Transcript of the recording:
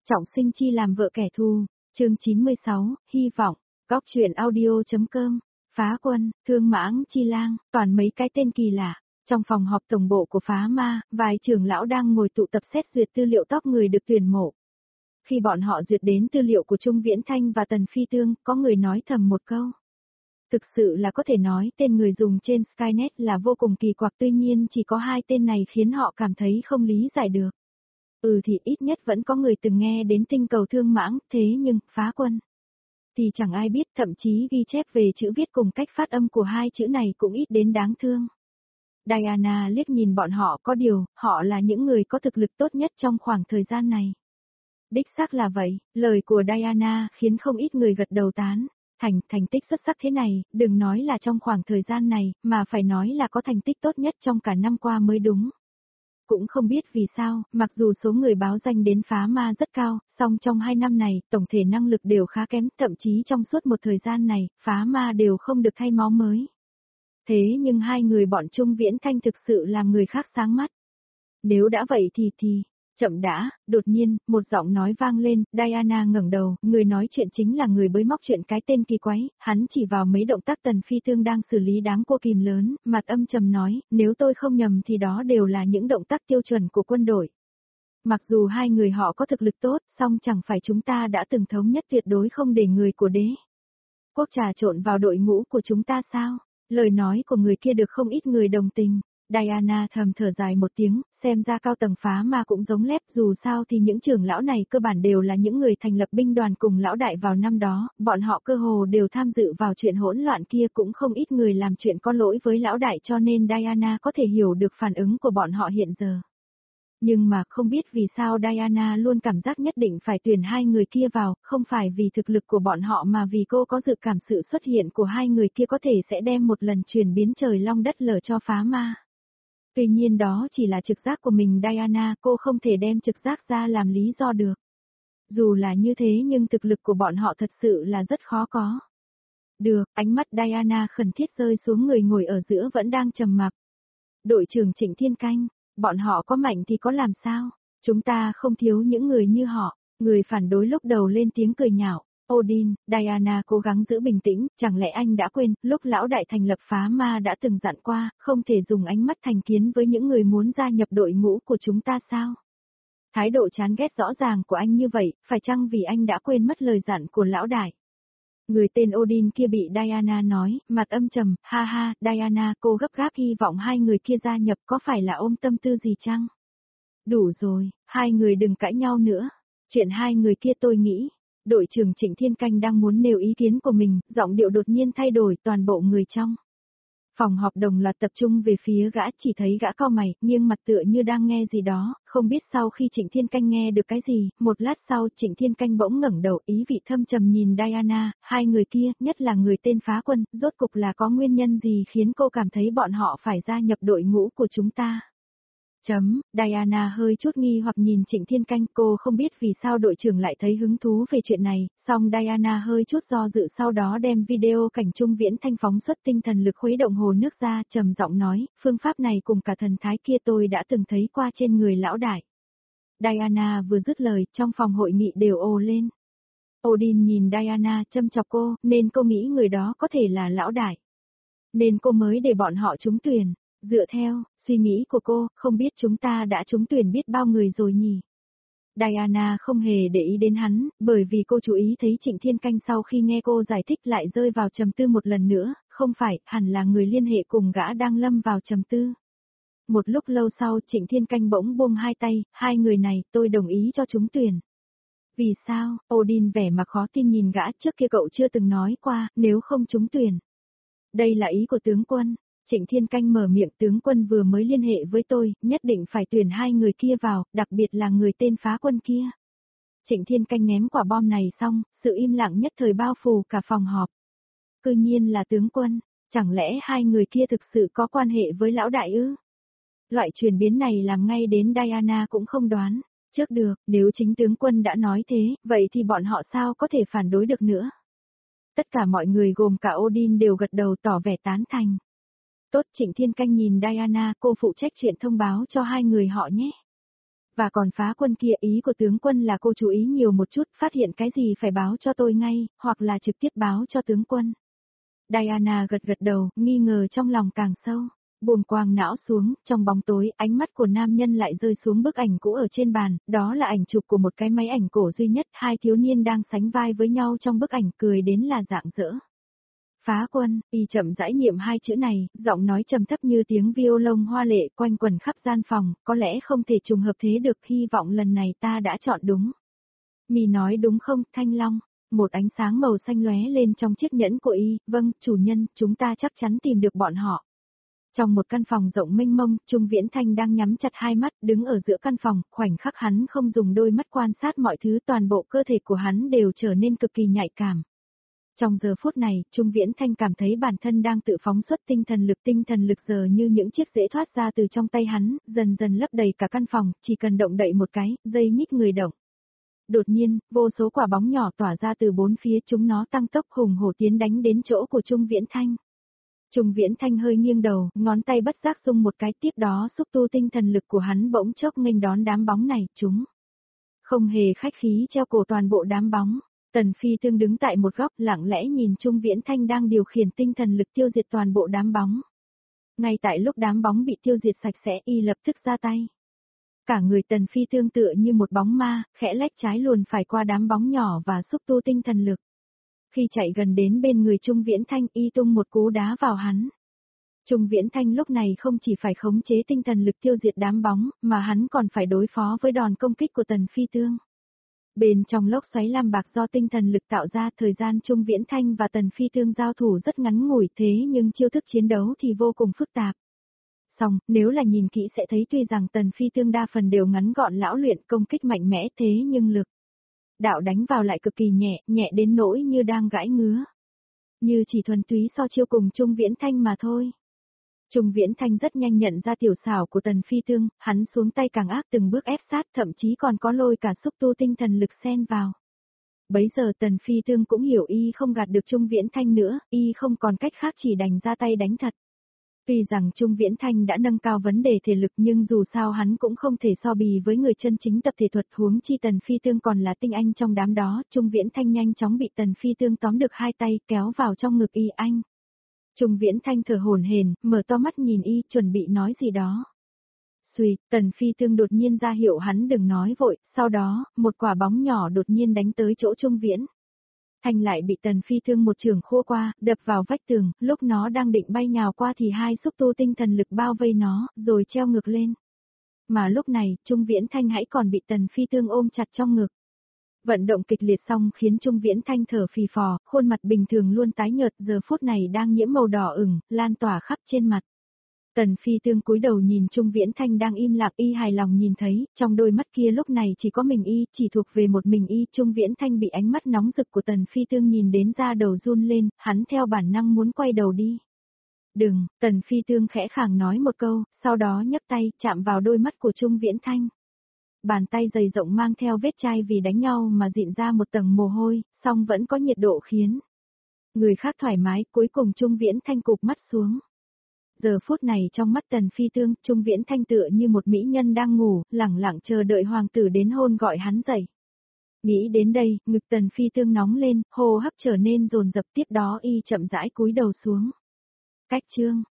Trọng sinh chi làm vợ kẻ thù, chương 96, hy vọng, góc truyện audio.com, phá quân, thương mãng chi lang, toàn mấy cái tên kỳ lạ. Trong phòng họp tổng bộ của phá ma, vài trưởng lão đang ngồi tụ tập xét duyệt tư liệu top người được tuyển mộ. Khi bọn họ duyệt đến tư liệu của Trung Viễn Thanh và Tần Phi Tương, có người nói thầm một câu. Thực sự là có thể nói tên người dùng trên Skynet là vô cùng kỳ quặc, tuy nhiên chỉ có hai tên này khiến họ cảm thấy không lý giải được. Thì ít nhất vẫn có người từng nghe đến tinh cầu thương mãng, thế nhưng, phá quân thì chẳng ai biết, thậm chí ghi chép về chữ viết cùng cách phát âm của hai chữ này cũng ít đến đáng thương. Diana liếc nhìn bọn họ, có điều, họ là những người có thực lực tốt nhất trong khoảng thời gian này. Đích xác là vậy, lời của Diana khiến không ít người gật đầu tán. Thành tích xuất sắc thế này, đừng nói là trong khoảng thời gian này, mà phải nói là có thành tích tốt nhất trong cả năm qua mới đúng. Cũng không biết vì sao, mặc dù số người báo danh đến phá ma rất cao, song trong 2 năm này, tổng thể năng lực đều khá kém, thậm chí trong suốt một thời gian này, phá ma đều không được thay máu mới. Thế nhưng hai người bọn Trung Viễn Thanh thực sự làm người khác sáng mắt. Nếu đã vậy thì... Chậm đã, đột nhiên, một giọng nói vang lên, Diana ngẩng đầu, người nói chuyện chính là người bới móc chuyện cái tên kỳ quái, hắn chỉ vào mấy động tác Tần Phi Tương đang xử lý đám cua kìm lớn, mặt âm trầm nói, nếu tôi không nhầm thì đó đều là những động tác tiêu chuẩn của quân đội. Mặc dù hai người họ có thực lực tốt, song chẳng phải chúng ta đã từng thống nhất tuyệt đối không để người của đế quốc trà trộn vào đội ngũ của chúng ta sao? Lời nói của người kia được không ít người đồng tình. Diana thầm thở dài một tiếng, xem ra cao tầng phá ma cũng giống lép, dù sao thì những trưởng lão này cơ bản đều là những người thành lập binh đoàn cùng lão đại vào năm đó, bọn họ cơ hồ đều tham dự vào chuyện hỗn loạn kia, cũng không ít người làm chuyện có lỗi với lão đại, cho nên Diana có thể hiểu được phản ứng của bọn họ hiện giờ. Nhưng mà không biết vì sao Diana luôn cảm giác nhất định phải tuyển hai người kia vào, không phải vì thực lực của bọn họ mà vì cô có dự cảm sự xuất hiện của hai người kia có thể sẽ đem một lần chuyển biến trời long đất lở cho phá ma. Tuy nhiên đó chỉ là trực giác của mình Diana, cô không thể đem trực giác ra làm lý do được. Dù là như thế nhưng thực lực của bọn họ thật sự là rất khó có. Được, ánh mắt Diana khẩn thiết rơi xuống người ngồi ở giữa vẫn đang trầm mặc. Đội trưởng Trịnh Thiên Canh, bọn họ có mạnh thì có làm sao? Chúng ta không thiếu những người như họ. Người phản đối lúc đầu lên tiếng cười nhạo. Odin, Diana cố gắng giữ bình tĩnh, chẳng lẽ anh đã quên, lúc lão đại thành lập phá ma đã từng dặn qua, không thể dùng ánh mắt thành kiến với những người muốn gia nhập đội ngũ của chúng ta sao? Thái độ chán ghét rõ ràng của anh như vậy, phải chăng vì anh đã quên mất lời dặn của lão đại? Người tên Odin kia bị Diana nói, mặt âm trầm, ha ha, Diana, cô gấp gáp hy vọng hai người kia gia nhập, có phải là ôm tâm tư gì chăng? Đủ rồi, hai người đừng cãi nhau nữa. Chuyện hai người kia tôi nghĩ. Đội trưởng Trịnh Thiên Canh đang muốn nêu ý kiến của mình, giọng điệu đột nhiên thay đổi, toàn bộ người trong phòng họp đồng loạt tập trung về phía gã, chỉ thấy gã cau mày, nghiêng mặt tựa như đang nghe gì đó, không biết sau khi Trịnh Thiên Canh nghe được cái gì, một lát sau Trịnh Thiên Canh bỗng ngẩng đầu, ý vị thâm trầm nhìn Diana, hai người kia, nhất là người tên phá quân, rốt cục là có nguyên nhân gì khiến cô cảm thấy bọn họ phải gia nhập đội ngũ của chúng ta? Diana hơi chút nghi hoặc nhìn Trịnh Thiên Canh, cô không biết vì sao đội trưởng lại thấy hứng thú về chuyện này, song Diana hơi chút do dự sau đó đem video cảnh Trung Viễn Thanh phóng xuất tinh thần lực khuấy động hồ nước ra, trầm giọng nói, phương pháp này cùng cả thần thái kia tôi đã từng thấy qua trên người lão đại. Diana vừa dứt lời, trong phòng hội nghị đều ồ lên. Odin nhìn Diana châm chọc cô, nên cô nghĩ người đó có thể là lão đại. Nên cô mới để bọn họ trúng tuyển. Dựa theo suy nghĩ của cô, không biết chúng ta đã trúng tuyển biết bao người rồi nhỉ? Diana không hề để ý đến hắn, bởi vì cô chú ý thấy Trịnh Thiên Canh sau khi nghe cô giải thích lại rơi vào trầm tư một lần nữa, không phải, hẳn là người liên hệ cùng gã đang lâm vào trầm tư. Một lúc lâu sau Trịnh Thiên Canh bỗng buông hai tay, hai người này, tôi đồng ý cho trúng tuyển. Vì sao? Odin vẻ mặt khó tin nhìn gã, trước kia cậu chưa từng nói qua, nếu không trúng tuyển. Đây là ý của tướng quân. Trịnh Thiên Canh mở miệng, tướng quân vừa mới liên hệ với tôi, nhất định phải tuyển hai người kia vào, đặc biệt là người tên phá quân kia. Trịnh Thiên Canh ném quả bom này xong, sự im lặng nhất thời bao phủ cả phòng họp. Cư nhiên là tướng quân, chẳng lẽ hai người kia thực sự có quan hệ với lão đại ư? Loại chuyển biến này làm ngay đến Diana cũng không đoán. Trước được, nếu chính tướng quân đã nói thế, vậy thì bọn họ sao có thể phản đối được nữa? Tất cả mọi người gồm cả Odin đều gật đầu tỏ vẻ tán thành. Tốt, Trịnh Thiên Canh nhìn Diana, cô phụ trách chuyện thông báo cho hai người họ nhé. Và còn Phá Quân kia, ý của tướng quân là cô chú ý nhiều một chút, phát hiện cái gì phải báo cho tôi ngay, hoặc là trực tiếp báo cho tướng quân. Diana gật gật đầu, nghi ngờ trong lòng càng sâu. Buông quang não xuống, trong bóng tối, ánh mắt của nam nhân lại rơi xuống bức ảnh cũ ở trên bàn, đó là ảnh chụp của một cái máy ảnh cổ duy nhất, hai thiếu niên đang sánh vai với nhau trong bức ảnh, cười đến là rạng rỡ. Phá Quân, y chậm rãi niệm hai chữ này, giọng nói trầm thấp như tiếng violon hoa lệ quanh quẩn khắp gian phòng, có lẽ không thể trùng hợp thế được, hy vọng lần này ta đã chọn đúng. Mì nói đúng không, Thanh Long? Một ánh sáng màu xanh lóe lên trong chiếc nhẫn của y, vâng, chủ nhân, chúng ta chắc chắn tìm được bọn họ. Trong một căn phòng rộng mênh mông, Trung Viễn Thanh đang nhắm chặt hai mắt, đứng ở giữa căn phòng, khoảnh khắc hắn không dùng đôi mắt quan sát mọi thứ, toàn bộ cơ thể của hắn đều trở nên cực kỳ nhạy cảm. Trong giờ phút này, Trung Viễn Thanh cảm thấy bản thân đang tự phóng xuất tinh thần lực giờ như những chiếc rễ thoát ra từ trong tay hắn, dần dần lấp đầy cả căn phòng, chỉ cần động đậy một cái, dây nhích người động. Đột nhiên, vô số quả bóng nhỏ tỏa ra từ bốn phía, chúng nó tăng tốc hùng hổ tiến đánh đến chỗ của Trung Viễn Thanh. Trung Viễn Thanh hơi nghiêng đầu, ngón tay bất giác rung một cái, tiếp đó xúc tu tinh thần lực của hắn bỗng chốc nghênh đón đám bóng này, chúng không hề khách khí treo cổ toàn bộ đám bóng. Tần Phi Tương đứng tại một góc lặng lẽ nhìn Trung Viễn Thanh đang điều khiển tinh thần lực tiêu diệt toàn bộ đám bóng. Ngay tại lúc đám bóng bị tiêu diệt sạch sẽ, y lập tức ra tay. Cả người Tần Phi Tương tựa như một bóng ma, khẽ lách trái luồn phải qua đám bóng nhỏ và xúc tu tinh thần lực. Khi chạy gần đến bên người Trung Viễn Thanh, y tung một cú đá vào hắn. Trung Viễn Thanh lúc này không chỉ phải khống chế tinh thần lực tiêu diệt đám bóng, mà hắn còn phải đối phó với đòn công kích của Tần Phi Tương. Bên trong lốc xoáy lam bạc do tinh thần lực tạo ra, thời gian Trung Viễn Thanh và Tần Phi Tương giao thủ rất ngắn ngủi, thế nhưng chiêu thức chiến đấu thì vô cùng phức tạp. Song, nếu là nhìn kỹ sẽ thấy tuy rằng Tần Phi Tương đa phần đều ngắn gọn lão luyện công kích mạnh mẽ, thế nhưng lực đạo đánh vào lại cực kỳ nhẹ, nhẹ đến nỗi như đang gãi ngứa. Như chỉ thuần túy so chiêu cùng Trung Viễn Thanh mà thôi. Trung Viễn Thanh rất nhanh nhận ra tiểu xảo của Tần Phi Tương, hắn xuống tay càng ác, từng bước ép sát, thậm chí còn có lôi cả xúc tu tinh thần lực xen vào. Bấy giờ Tần Phi Tương cũng hiểu y không gạt được Trung Viễn Thanh nữa, y không còn cách khác chỉ đành ra tay đánh thật. Tuy rằng Trung Viễn Thanh đã nâng cao vấn đề thể lực nhưng dù sao hắn cũng không thể so bì với người chân chính tập thể thuật, huống chi Tần Phi Tương còn là tinh anh trong đám đó. Trung Viễn Thanh nhanh chóng bị Tần Phi Tương tóm được hai tay, kéo vào trong ngực y anh. Trung Viễn Thanh thở hổn hển, mở to mắt nhìn y, chuẩn bị nói gì đó. Xuy, Tần Phi Tương đột nhiên ra hiệu hắn đừng nói vội, sau đó, một quả bóng nhỏ đột nhiên đánh tới chỗ Trung Viễn Thanh lại bị Tần Phi Tương một chưởng khua qua, đập vào vách tường, lúc nó đang định bay nhào qua thì hai xúc tu tinh thần lực bao vây nó, rồi treo ngược lên. Mà lúc này, Trung Viễn Thanh hãy còn bị Tần Phi Tương ôm chặt trong ngực. Vận động kịch liệt xong khiến Trung Viễn Thanh thở phì phò, khuôn mặt bình thường luôn tái nhợt, giờ phút này đang nhiễm màu đỏ ửng, lan tỏa khắp trên mặt. Tần Phi Tương cúi đầu nhìn Trung Viễn Thanh đang im lặng, y hài lòng nhìn thấy, trong đôi mắt kia lúc này chỉ có mình y, chỉ thuộc về một mình y. Trung Viễn Thanh bị ánh mắt nóng rực của Tần Phi Tương nhìn đến da đầu run lên, hắn theo bản năng muốn quay đầu đi. Đừng, Tần Phi Tương khẽ khàng nói một câu, sau đó nhấc tay, chạm vào đôi mắt của Trung Viễn Thanh. Bàn tay dày rộng mang theo vết chai vì đánh nhau mà dịn ra một tầng mồ hôi, song vẫn có nhiệt độ khiến người khác thoải mái, cuối cùng Trung Viễn Thanh cụp mắt xuống. Giờ phút này trong mắt Tần Phi Tương, Trung Viễn Thanh tựa như một mỹ nhân đang ngủ, lẳng lặng chờ đợi hoàng tử đến hôn gọi hắn dậy. Nghĩ đến đây, ngực Tần Phi Tương nóng lên, hô hấp trở nên dồn dập, tiếp đó y chậm rãi cúi đầu xuống. Cách chương